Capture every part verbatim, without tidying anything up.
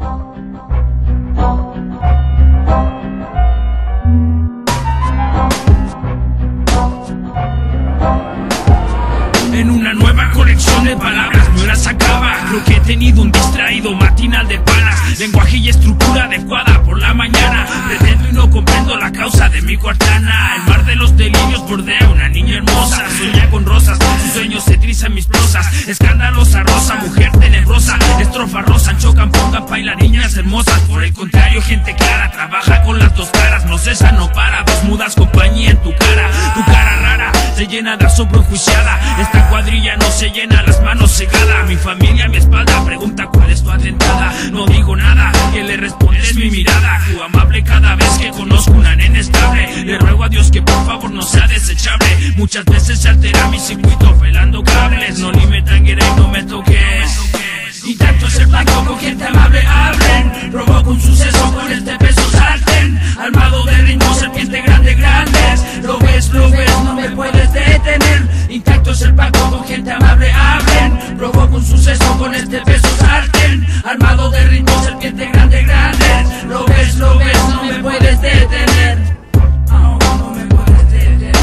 En una nueva colección de palabras me las acaba. Creo que he tenido un distraído matinal de palas. Lenguaje y estructura adecuada por la mañana. Pretendo y no comprendo la causa de mi cuartana. El mar de los delirios bordea una niña hermosa. Sueña con rosas, sus sueños se trizan mis prosas. Escandalosa rosa, mujer tenebrosa. Estrofa rosa, chocan, pongan, bailan niñas hermosas. Por el contrario, gente clara, trabaja con las dos caras. No cesa, no para, dos mudas, compañía en tu cara. Tu cara rara se llena de asombro enjuiciada. Esta cuadrilla no se llena, las manos cegada. Mi familia a mi espalda pregunta cuál es tu atentada. No digo nada, que le responde es mi mirada. Tu amable cada vez que conozco una nena estable. Le ruego a Dios que por favor no sea desechable. Muchas veces se altera mi circuito pelando cables. No ni me tanguere y no me toques. Intacto es el pacto con gente amable, hablen. Provoco un suceso con este peso, salten. Armado de ritmos, serpiente grande, grandes. Lo ves, lo ves, no me puedes detener. Intacto es el pacto con gente amable, hablen. Provoco un suceso con este peso, salten. Armado de ritmos, serpiente grande, grandes. Lo ves, lo ves, no me puedes detener. Oh, no me puedes detener.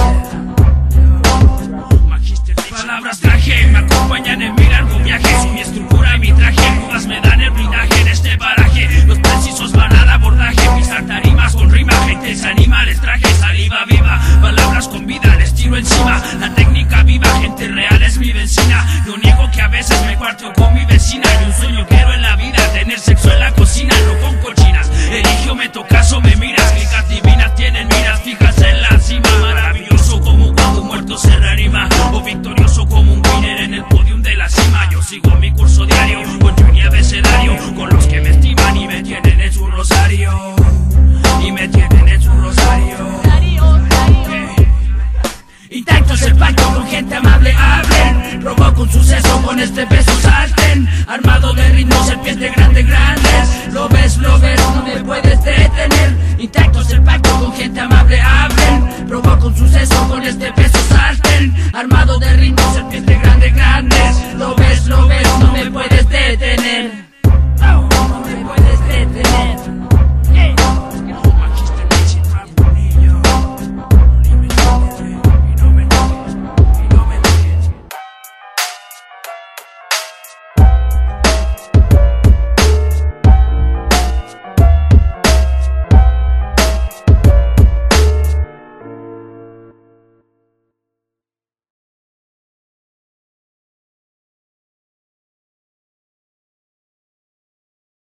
Palabras traje, me acompañan en mi largo viaje. Son mi estructura y mi traje, dudas me dan el blindaje en este paraje. Los precisos van al abordaje, pisar tarimas con rima. Gente se anima, les traje saliva viva. Palabras con vida, les tiro encima. La técnica viva, gente real es mi benzina. No niego que a veces me cuarteo con mi vecina. Y un sueño quiero en la vida, tener sexo en la cocina, no con cochinas. Eligio, me tocas o me miras. Clicas divinas tienen miras fijas en la cima. Maravilloso como cuando un muerto se reanima. O victorioso como un winner en el podium de la cima. Yo sigo mi curso diario, con yo y abecedario. Con los que me estiman y me tienen en su rosario. Y me tienen en su rosario. Intacto es el pacto con gente amable, hablen. Provoco un suceso con este peso, salten. Armado de ritmos, serpiente grande, grandes. Lo ves, lo ves, no me puedes detener. Intacto